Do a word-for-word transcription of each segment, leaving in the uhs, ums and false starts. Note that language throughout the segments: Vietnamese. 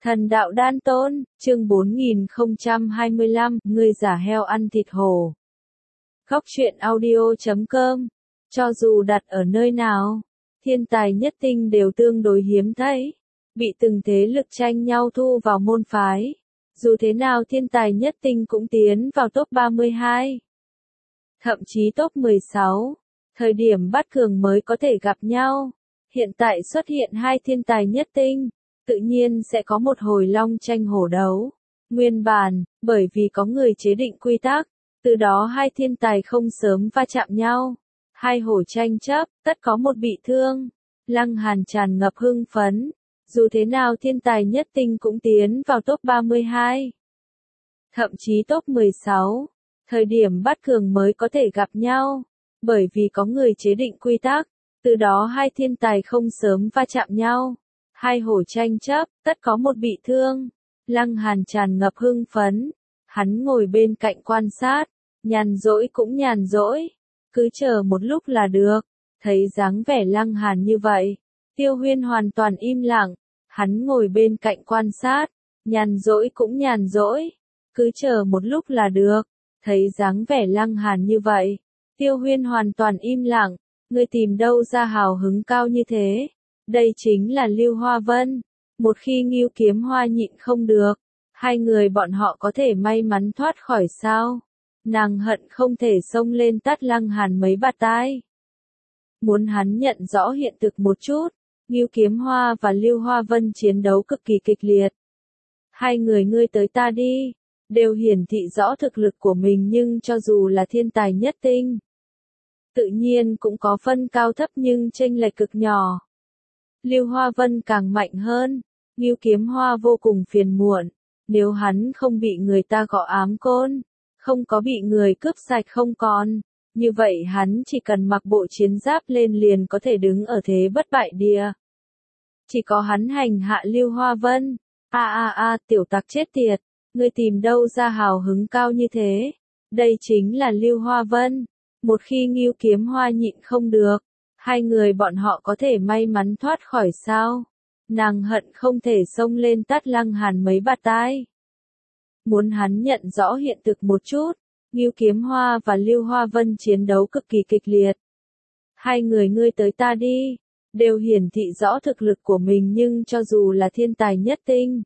Thần đạo đan tôn, chương bốn nghìn không trăm hai mươi lăm, người giả heo ăn thịt hổ. Góc truyện audio chấm com. Cho dù đặt ở nơi nào, thiên tài nhất tinh đều tương đối hiếm thấy, bị từng thế lực tranh nhau thu vào môn phái. Dù thế nào thiên tài nhất tinh cũng tiến vào top ba mươi hai, thậm chí top mười sáu, thời điểm bắt cường mới có thể gặp nhau. Hiện tại xuất hiện hai thiên tài nhất tinh, tự nhiên sẽ có một hồi long tranh hổ đấu. Nguyên bản, bởi vì có người chế định quy tắc, từ đó hai thiên tài không sớm va chạm nhau. Hai hổ tranh chấp, tất có một bị thương. Lăng Hàn tràn ngập hưng phấn. Dù thế nào thiên tài nhất tinh cũng tiến vào top ba mươi hai, thậm chí top mười sáu, thời điểm bắt cường mới có thể gặp nhau. Bởi vì có người chế định quy tắc, từ đó hai thiên tài không sớm va chạm nhau. Hai hổ tranh chấp, tất có một bị thương. Lăng Hàn tràn ngập hưng phấn. Hắn ngồi bên cạnh quan sát, nhàn rỗi cũng nhàn rỗi, cứ chờ một lúc là được. Thấy dáng vẻ Lăng Hàn như vậy, Tiêu Huyên hoàn toàn im lặng. Hắn ngồi bên cạnh quan sát, nhàn rỗi cũng nhàn rỗi, cứ chờ một lúc là được. Thấy dáng vẻ Lăng Hàn như vậy, Tiêu Huyên hoàn toàn im lặng. Ngươi tìm đâu ra hào hứng cao như thế? Đây chính là Lưu Hoa Vân. Một khi Ngưu Kiếm Hoa nhịn không được, hai người bọn họ có thể may mắn thoát khỏi sao? Nàng hận không thể xông lên tát Lăng Hàn mấy bạt tai. Muốn hắn nhận rõ hiện thực một chút, Ngưu Kiếm Hoa và Lưu Hoa Vân chiến đấu cực kỳ kịch liệt. Hai người ngươi tới ta đi, đều hiển thị rõ thực lực của mình, nhưng cho dù là thiên tài nhất tinh, tự nhiên cũng có phân cao thấp nhưng chênh lệch cực nhỏ. Lưu Hoa Vân càng mạnh hơn, Ngưu Kiếm Hoa vô cùng phiền muộn, nếu hắn không bị người ta gõ ám côn, không có bị người cướp sạch không còn, như vậy hắn chỉ cần mặc bộ chiến giáp lên liền có thể đứng ở thế bất bại địa. Chỉ có hắn hành hạ Lưu Hoa Vân. A a a, tiểu tặc chết tiệt, ngươi tìm đâu ra hào hứng cao như thế? Đây chính là Lưu Hoa Vân. Một khi Ngưu Kiếm Hoa nhịn không được, hai người bọn họ có thể may mắn thoát khỏi sao? Nàng hận không thể xông lên tát Lăng Hàn mấy bạt tai. Muốn hắn nhận rõ hiện thực một chút, Ngưu Kiếm Hoa và Lưu Hoa Vân chiến đấu cực kỳ kịch liệt. Hai người ngươi tới ta đi, đều hiển thị rõ thực lực của mình, nhưng cho dù là thiên tài nhất tinh,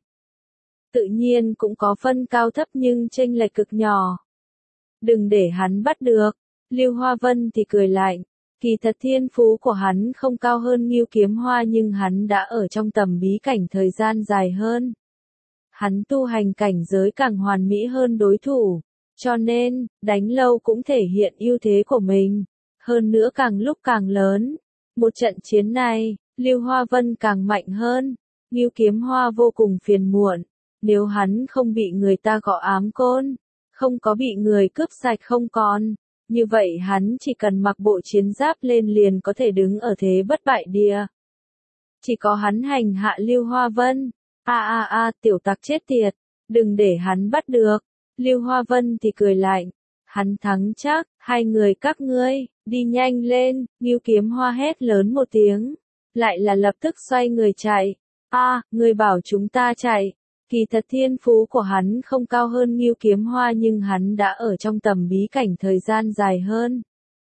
tự nhiên cũng có phân cao thấp nhưng chênh lệch cực nhỏ. Đừng để hắn bắt được. Lưu Hoa Vân thì cười lạnh, kỳ thật thiên phú của hắn không cao hơn Ngưu Kiếm Hoa, nhưng hắn đã ở trong tầm bí cảnh thời gian dài hơn. Hắn tu hành cảnh giới càng hoàn mỹ hơn đối thủ, cho nên, đánh lâu cũng thể hiện ưu thế của mình, hơn nữa càng lúc càng lớn. Một trận chiến này, Lưu Hoa Vân càng mạnh hơn, Ngưu Kiếm Hoa vô cùng phiền muộn, nếu hắn không bị người ta gõ ám côn, không có bị người cướp sạch không còn, như vậy hắn chỉ cần mặc bộ chiến giáp lên liền có thể đứng ở thế bất bại địa. Chỉ có hắn hành hạ Lưu Hoa Vân. A a a, tiểu tặc chết tiệt, đừng để hắn bắt được. Lưu Hoa Vân thì cười lạnh, hắn thắng chắc, hai người các ngươi, đi nhanh lên. Ngưu Kiếm Hoa hét lớn một tiếng, lại là lập tức xoay người chạy. A, ngươi bảo chúng ta chạy. Kỳ thật thiên phú của hắn không cao hơn Ngưu Kiếm Hoa, nhưng hắn đã ở trong tầm bí cảnh thời gian dài hơn.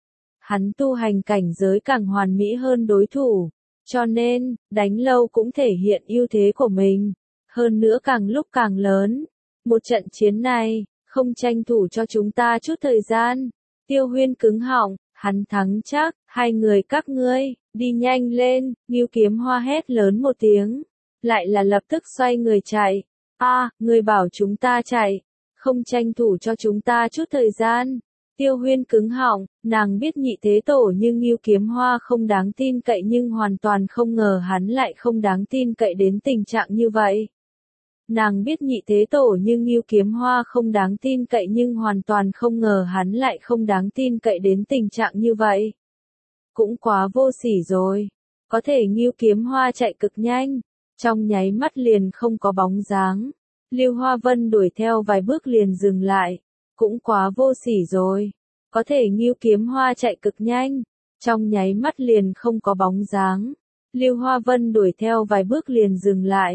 Hắn tu hành cảnh giới càng hoàn mỹ hơn đối thủ, cho nên, đánh lâu cũng thể hiện ưu thế của mình, hơn nữa càng lúc càng lớn. Một trận chiến này, không tranh thủ cho chúng ta chút thời gian. Tiêu Huyên cứng họng, hắn thắng chắc, hai người các ngươi, đi nhanh lên. Ngưu Kiếm Hoa hét lớn một tiếng, lại là lập tức xoay người chạy. A, à, ngươi bảo chúng ta chạy, không tranh thủ cho chúng ta chút thời gian. Tiêu Huyên cứng họng, nàng biết nhị thế tổ nhưng Ngưu Kiếm Hoa không đáng tin cậy, nhưng hoàn toàn không ngờ hắn lại không đáng tin cậy đến tình trạng như vậy. Nàng biết nhị thế tổ nhưng Ngưu Kiếm Hoa không đáng tin cậy, nhưng hoàn toàn không ngờ hắn lại không đáng tin cậy đến tình trạng như vậy. Cũng quá vô sỉ rồi. Có thể Ngưu Kiếm Hoa chạy cực nhanh, trong nháy mắt liền không có bóng dáng. Lưu Hoa Vân đuổi theo vài bước liền dừng lại, cũng quá vô sỉ rồi. Có thể Ngưu Kiếm Hoa chạy cực nhanh, trong nháy mắt liền không có bóng dáng. Lưu Hoa Vân đuổi theo vài bước liền dừng lại,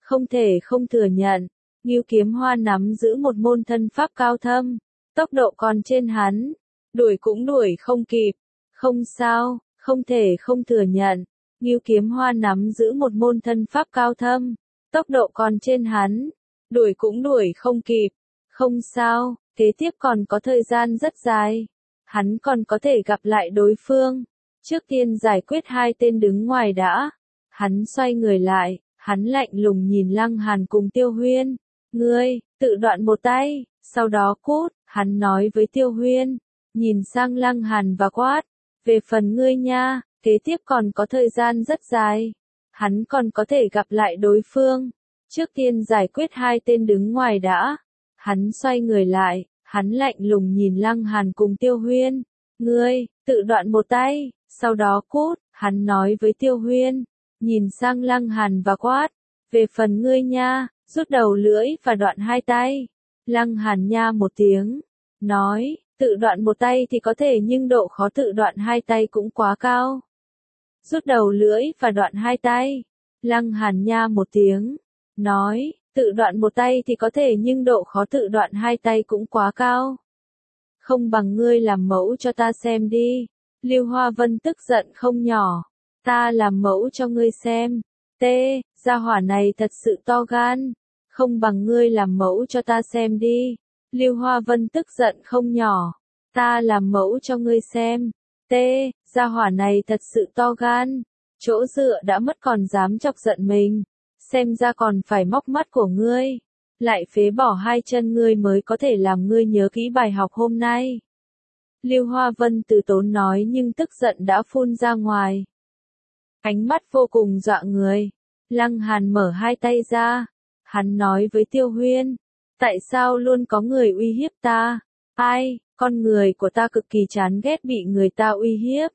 Không thể không thừa nhận, Ngưu Kiếm Hoa nắm giữ một môn thân pháp cao thâm, tốc độ còn trên hắn, đuổi cũng đuổi không kịp. Không sao, không thể không thừa nhận, Ngưu Kiếm Hoa nắm giữ một môn thân pháp cao thâm, tốc độ còn trên hắn, đuổi cũng đuổi không kịp. Không sao, kế tiếp còn có thời gian rất dài, hắn còn có thể gặp lại đối phương. Trước tiên giải quyết hai tên đứng ngoài đã. Hắn xoay người lại, hắn lạnh lùng nhìn Lăng Hàn cùng Tiêu Huyên. Ngươi, tự đoạn một tay, sau đó cút, hắn nói với Tiêu Huyên, nhìn sang Lăng Hàn và quát. Về phần ngươi nha, kế tiếp còn có thời gian rất dài. Hắn còn có thể gặp lại đối phương. Trước tiên giải quyết hai tên đứng ngoài đã. Hắn xoay người lại, hắn lạnh lùng nhìn Lăng Hàn cùng Tiêu Huyên. Ngươi, tự đoạn một tay, sau đó cút, hắn nói với Tiêu Huyên, nhìn sang Lăng Hàn và quát. Về phần ngươi nha, rút đầu lưỡi và đoạn hai tay. Lăng Hàn nha một tiếng, nói, tự đoạn một tay thì có thể nhưng độ khó tự đoạn hai tay cũng quá cao. Rút đầu lưỡi và đoạn hai tay. Lăng Hàn nha một tiếng, nói, tự đoạn một tay thì có thể nhưng độ khó tự đoạn hai tay cũng quá cao. Không bằng ngươi làm mẫu cho ta xem đi. Lưu Hoa Vân tức giận không nhỏ. Ta làm mẫu cho ngươi xem. Tê, gia hỏa này thật sự to gan. Không bằng ngươi làm mẫu cho ta xem đi. Lưu Hoa Vân tức giận không nhỏ. Ta làm mẫu cho ngươi xem. Tê, gia hỏa này thật sự to gan. Chỗ dựa đã mất còn dám chọc giận mình. Xem ra còn phải móc mắt của ngươi. Lại phế bỏ hai chân ngươi mới có thể làm ngươi nhớ kỹ bài học hôm nay. Lưu Hoa Vân từ tốn nói nhưng tức giận đã phun ra ngoài. Ánh mắt vô cùng dọa người. Lăng Hàn mở hai tay ra. Hắn nói với Tiêu Huyên. Tại sao luôn có người uy hiếp ta? Ai, con người của ta cực kỳ chán ghét bị người ta uy hiếp.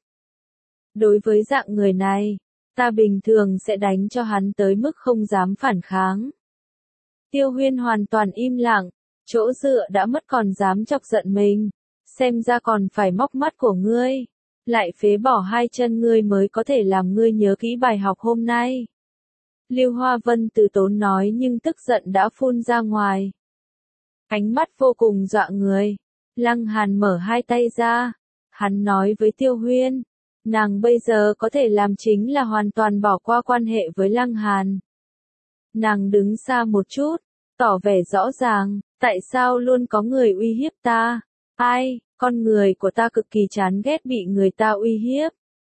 Đối với dạng người này, ta bình thường sẽ đánh cho hắn tới mức không dám phản kháng. Tiêu Huyên hoàn toàn im lặng, chỗ dựa đã mất còn dám chọc giận mình. Xem ra còn phải móc mắt của ngươi. Lại phế bỏ hai chân ngươi mới có thể làm ngươi nhớ kỹ bài học hôm nay. Lưu Hoa Vân từ tốn nói nhưng tức giận đã phun ra ngoài. Ánh mắt vô cùng dọa người. Lăng Hàn mở hai tay ra. Hắn nói với Tiêu Huyên. Nàng bây giờ có thể làm chính là hoàn toàn bỏ qua quan hệ với Lăng Hàn. Nàng đứng xa một chút, tỏ vẻ rõ ràng, tại sao luôn có người uy hiếp ta? Ai, con người của ta cực kỳ chán ghét bị người ta uy hiếp.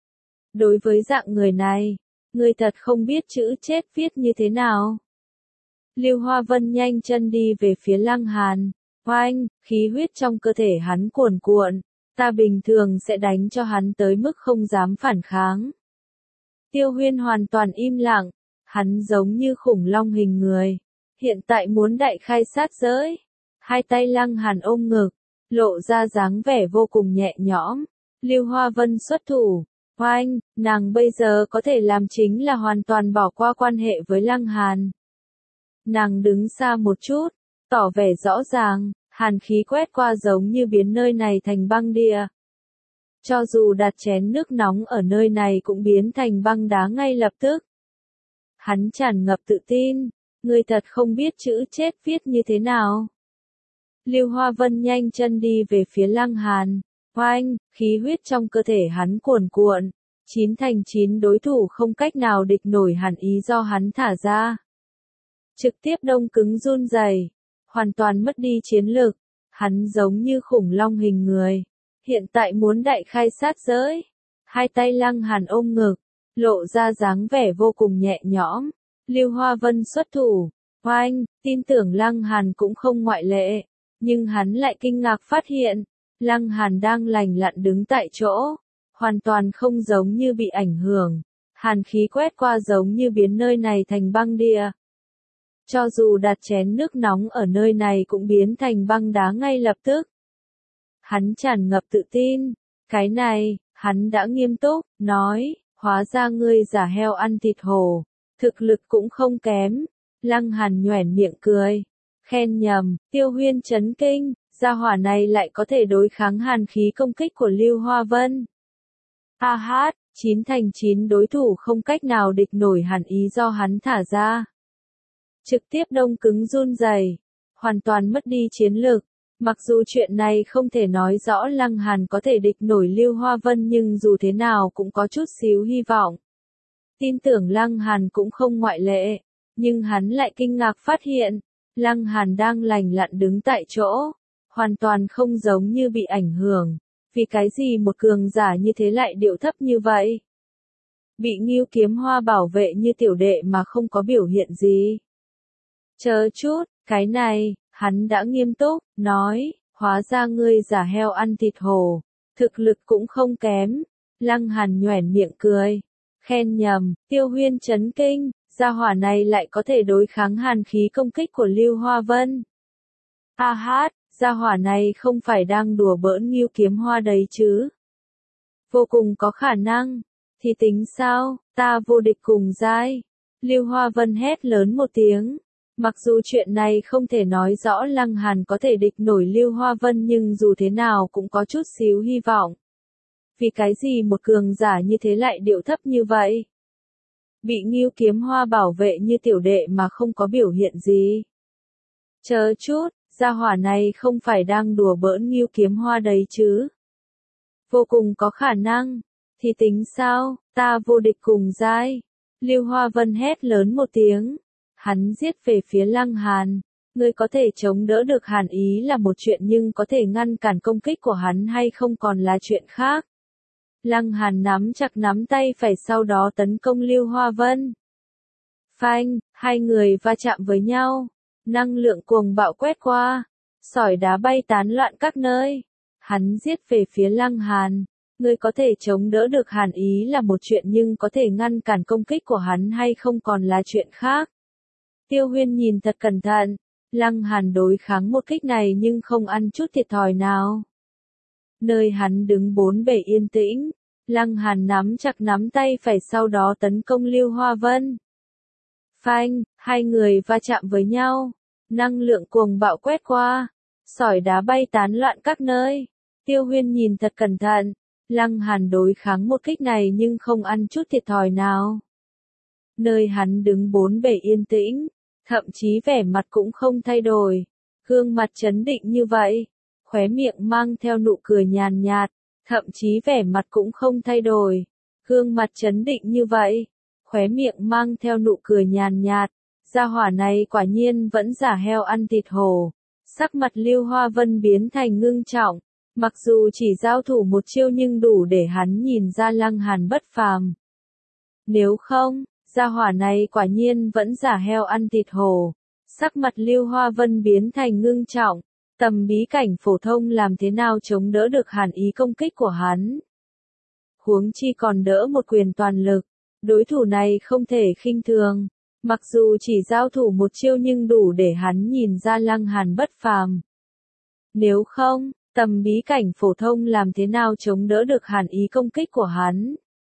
Đối với dạng người này, ngươi thật không biết chữ chết viết như thế nào. Lưu Hoa Vân nhanh chân đi về phía Lăng Hàn. Oanh, khí huyết trong cơ thể hắn cuồn cuộn. Ta bình thường sẽ đánh cho hắn tới mức không dám phản kháng. Tiêu Huyên hoàn toàn im lặng. Hắn giống như khủng long hình người. Hiện tại muốn đại khai sát giới. Hai tay Lăng Hàn ôm ngực. Lộ ra dáng vẻ vô cùng nhẹ nhõm. Lưu Hoa Vân xuất thủ. Oanh, nàng bây giờ có thể làm chính là hoàn toàn bỏ qua quan hệ với Lăng Hàn. Nàng đứng xa một chút. Tỏ vẻ rõ ràng. Hàn khí quét qua giống như biến nơi này thành băng địa. Cho dù đặt chén nước nóng ở nơi này cũng biến thành băng đá ngay lập tức. Hắn tràn ngập tự tin. Ngươi thật không biết chữ chết viết như thế nào. Lưu Hoa Vân nhanh chân đi về phía Lăng Hàn. Oanh, khí huyết trong cơ thể hắn cuồn cuộn. Chín thành chín đối thủ không cách nào địch nổi hàn ý do hắn thả ra. Trực tiếp đông cứng run rẩy, hoàn toàn mất đi chiến lực. Hắn giống như khủng long hình người. Hiện tại muốn đại khai sát giới. Hai tay Lăng Hàn ôm ngực, lộ ra dáng vẻ vô cùng nhẹ nhõm. Lưu Hoa Vân xuất thủ. Oanh, tin tưởng Lăng Hàn cũng không ngoại lệ. Nhưng hắn lại kinh ngạc phát hiện. Lăng Hàn đang lành lặn đứng tại chỗ. Hoàn toàn không giống như bị ảnh hưởng. Hàn khí quét qua giống như biến nơi này thành băng địa. Cho dù đặt chén nước nóng ở nơi này cũng biến thành băng đá ngay lập tức. Hắn tràn ngập tự tin. Cái này, hắn đã nghiêm túc, nói, hóa ra ngươi giả heo ăn thịt hổ. Thực lực cũng không kém. Lăng Hàn nhoẻn miệng cười. Khen nhầm, Tiêu Huyên chấn kinh, gia hỏa này lại có thể đối kháng hàn khí công kích của Lưu Hoa Vân. Ha hát, chín thành chín đối thủ không cách nào địch nổi hàn ý do hắn thả ra. trực tiếp đông cứng run rẩy, hoàn toàn mất đi chiến lực. Mặc dù chuyện này không thể nói rõ Lăng Hàn có thể địch nổi Lưu Hoa Vân nhưng dù thế nào cũng có chút xíu hy vọng. Tin tưởng Lăng Hàn cũng không ngoại lệ, nhưng hắn lại kinh ngạc phát hiện, Lăng Hàn đang lành lặn đứng tại chỗ, hoàn toàn không giống như bị ảnh hưởng, vì cái gì một cường giả như thế lại điệu thấp như vậy? Bị Ngưu Kiếm Hoa bảo vệ như tiểu đệ mà không có biểu hiện gì. Chờ chút, cái này, hắn đã nghiêm túc, nói, hóa ra ngươi giả heo ăn thịt hổ, thực lực cũng không kém. Lăng Hàn nhoẻn miệng cười, khen nhầm, Tiêu Huyên chấn kinh, gia hỏa này lại có thể đối kháng hàn khí công kích của Lưu Hoa Vân. A hát, gia hỏa này không phải đang đùa bỡn Ngưu Kiếm Hoa đấy chứ. Vô cùng có khả năng, thì tính sao, ta vô địch cùng giai. Lưu Hoa Vân hét lớn một tiếng. Mặc dù chuyện này không thể nói rõ Lăng Hàn có thể địch nổi Lưu Hoa Vân nhưng dù thế nào cũng có chút xíu hy vọng. Vì cái gì một cường giả như thế lại điệu thấp như vậy? Bị Ngưu Kiếm Hoa bảo vệ như tiểu đệ mà không có biểu hiện gì. Chờ chút, gia hỏa này không phải đang đùa bỡn Ngưu Kiếm Hoa đấy chứ. Vô cùng có khả năng, thì tính sao, ta vô địch cùng giai. Lưu Hoa Vân hét lớn một tiếng. Hắn giết về phía Lăng Hàn, ngươi có thể chống đỡ được hàn ý là một chuyện nhưng có thể ngăn cản công kích của hắn hay không còn là chuyện khác. Lăng Hàn nắm chặt nắm tay phải sau đó tấn công Lưu Hoa Vân. Phanh, hai người va chạm với nhau, năng lượng cuồng bạo quét qua, sỏi đá bay tán loạn các nơi. Hắn giết về phía Lăng Hàn, ngươi có thể chống đỡ được hàn ý là một chuyện nhưng có thể ngăn cản công kích của hắn hay không còn là chuyện khác. Tiêu Huyên nhìn thật cẩn thận, Lăng Hàn đối kháng một kích này nhưng không ăn chút thiệt thòi nào. Nơi hắn đứng bốn bề yên tĩnh, Lăng Hàn nắm chặt nắm tay phải sau đó tấn công Lưu Hoa Vân. Phanh, hai người va chạm với nhau, năng lượng cuồng bạo quét qua, sỏi đá bay tán loạn các nơi. Tiêu Huyên nhìn thật cẩn thận, Lăng Hàn đối kháng một kích này nhưng không ăn chút thiệt thòi nào. Nơi hắn đứng bốn bề yên tĩnh, thậm chí vẻ mặt cũng không thay đổi, gương mặt trấn định như vậy, khóe miệng mang theo nụ cười nhàn nhạt, thậm chí vẻ mặt cũng không thay đổi, gương mặt trấn định như vậy, khóe miệng mang theo nụ cười nhàn nhạt, gia hỏa này quả nhiên vẫn giả heo ăn thịt hổ. Sắc mặt Lưu Hoa Vân biến thành ngưng trọng, mặc dù chỉ giao thủ một chiêu nhưng đủ để hắn nhìn ra Lăng Hàn bất phàm. Nếu không, gia hỏa này quả nhiên vẫn giả heo ăn thịt hổ. Sắc mặt Lưu Hoa Vân biến thành ngưng trọng, tầm bí cảnh phổ thông làm thế nào chống đỡ được hàn ý công kích của hắn. Huống chi còn đỡ một quyền toàn lực, đối thủ này không thể khinh thường, mặc dù chỉ giao thủ một chiêu nhưng đủ để hắn nhìn ra Lăng Hàn bất phàm. Nếu không, tầm bí cảnh phổ thông làm thế nào chống đỡ được hàn ý công kích của hắn.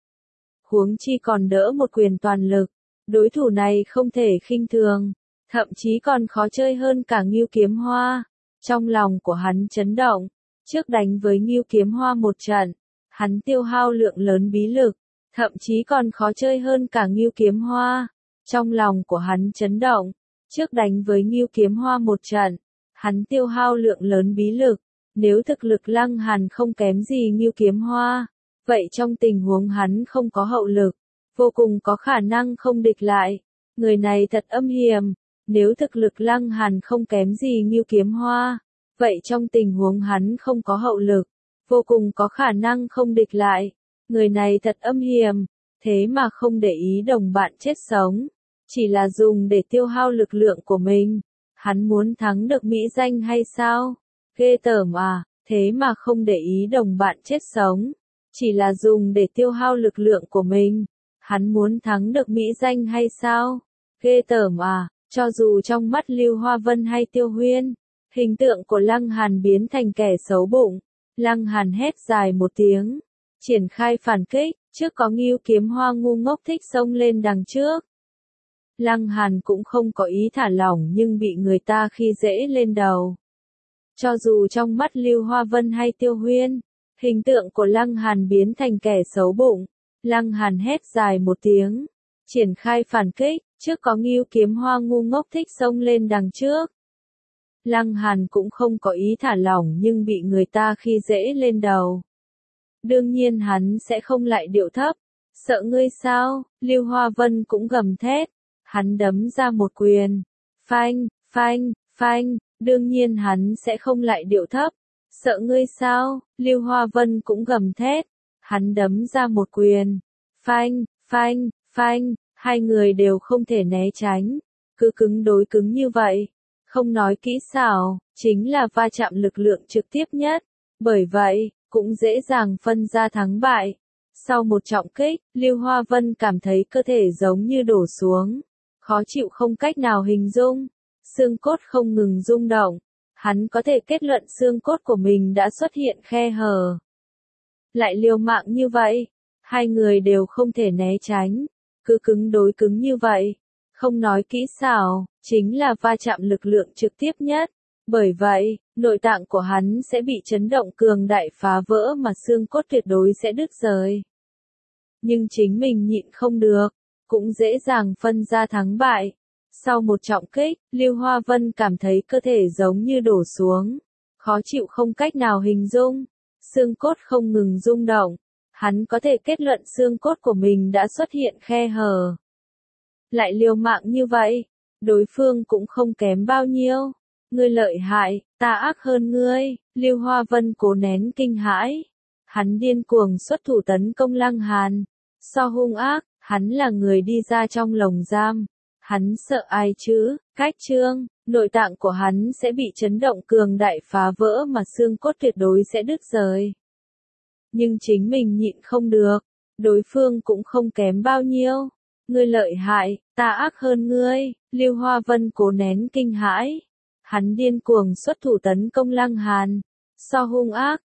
Huống chi còn đỡ một quyền toàn lực, đối thủ này không thể khinh thường, thậm chí còn khó chơi hơn cả Ngưu Kiếm Hoa. Trong lòng của hắn chấn động, trước đánh với Ngưu Kiếm Hoa một trận, hắn tiêu hao lượng lớn bí lực, thậm chí còn khó chơi hơn cả Ngưu Kiếm Hoa. Trong lòng của hắn chấn động, trước đánh với Ngưu Kiếm Hoa một trận, hắn tiêu hao lượng lớn bí lực, nếu thực lực Lăng Hàn không kém gì Ngưu Kiếm Hoa, vậy trong tình huống hắn không có hậu lực, vô cùng có khả năng không địch lại. Người này thật âm hiểm, nếu thực lực Lăng Hàn không kém gì Ngưu Kiếm Hoa, vậy trong tình huống hắn không có hậu lực, vô cùng có khả năng không địch lại. Người này thật âm hiểm, thế mà không để ý đồng bạn chết sống, chỉ là dùng để tiêu hao lực lượng của mình. Hắn muốn thắng được mỹ danh hay sao? Ghê tởm à, thế mà không để ý đồng bạn chết sống, chỉ là dùng để tiêu hao lực lượng của mình. Hắn muốn thắng được mỹ danh hay sao? Ghê tởm à, cho dù trong mắt Lưu Hoa Vân hay Tiêu Huyên, hình tượng của Lăng Hàn biến thành kẻ xấu bụng. Lăng Hàn hét dài một tiếng, triển khai phản kích, trước có Ngưu Kiếm Hoa ngu ngốc thích xông lên đằng trước. Lăng Hàn cũng không có ý thả lỏng nhưng bị người ta khi dễ lên đầu. Cho dù trong mắt Lưu Hoa Vân hay Tiêu Huyên, hình tượng của Lăng Hàn biến thành kẻ xấu bụng. Lăng Hàn hét dài một tiếng, triển khai phản kích, Trước có Ngưu Kiếm Hoa ngu ngốc thích xông lên đằng trước. Lăng Hàn cũng không có ý thả lỏng nhưng bị người ta khi dễ lên đầu. Đương nhiên hắn sẽ không lại điệu thấp. Sợ ngươi sao? Lưu Hoa Vân cũng gầm thét. Hắn đấm ra một quyền. Phanh, phanh, phanh. Đương nhiên hắn sẽ không lại điệu thấp. Sợ ngươi sao? Lưu Hoa Vân cũng gầm thét. Hắn đấm ra một quyền. Phanh, phanh, phanh. Hai người đều không thể né tránh. Cứ cứng đối cứng như vậy. Không nói kỹ xảo, chính là va chạm lực lượng trực tiếp nhất. Bởi vậy, cũng dễ dàng phân ra thắng bại. Sau một trọng kích, Lưu Hoa Vân cảm thấy cơ thể giống như đổ xuống. Khó chịu không cách nào hình dung. Xương cốt không ngừng rung động. Hắn có thể kết luận xương cốt của mình đã xuất hiện khe hở. Lại liều mạng như vậy. Hai người đều không thể né tránh. Cứ cứng đối cứng như vậy. Không nói kỹ xảo, chính là va chạm lực lượng trực tiếp nhất. Bởi vậy, nội tạng của hắn sẽ bị chấn động cường đại phá vỡ mà xương cốt tuyệt đối sẽ đứt rời. Nhưng chính mình nhịn không được, cũng dễ dàng phân ra thắng bại. Sau một trọng kích, Lưu Hoa Vân cảm thấy cơ thể giống như đổ xuống. Khó chịu không cách nào hình dung. Xương cốt không ngừng rung động. Hắn có thể kết luận xương cốt của mình đã xuất hiện khe hở. Lại liều mạng như vậy, đối phương cũng không kém bao nhiêu. Ngươi lợi hại, ta ác hơn ngươi. Lưu Hoa Vân cố nén kinh hãi. Hắn điên cuồng xuất thủ tấn công Lăng Hàn. So hung ác, hắn là người đi ra trong lồng giam. Hắn sợ ai chứ? Cách trương, nội tạng của hắn sẽ bị chấn động cường đại phá vỡ mà xương cốt tuyệt đối sẽ đứt rời. Nhưng chính mình nhịn không được. Đối phương cũng không kém bao nhiêu. Ngươi lợi hại, ta ác hơn ngươi. Lưu Hoa Vân cố nén kinh hãi. Hắn điên cuồng xuất thủ tấn công Lăng Hàn. So hung ác,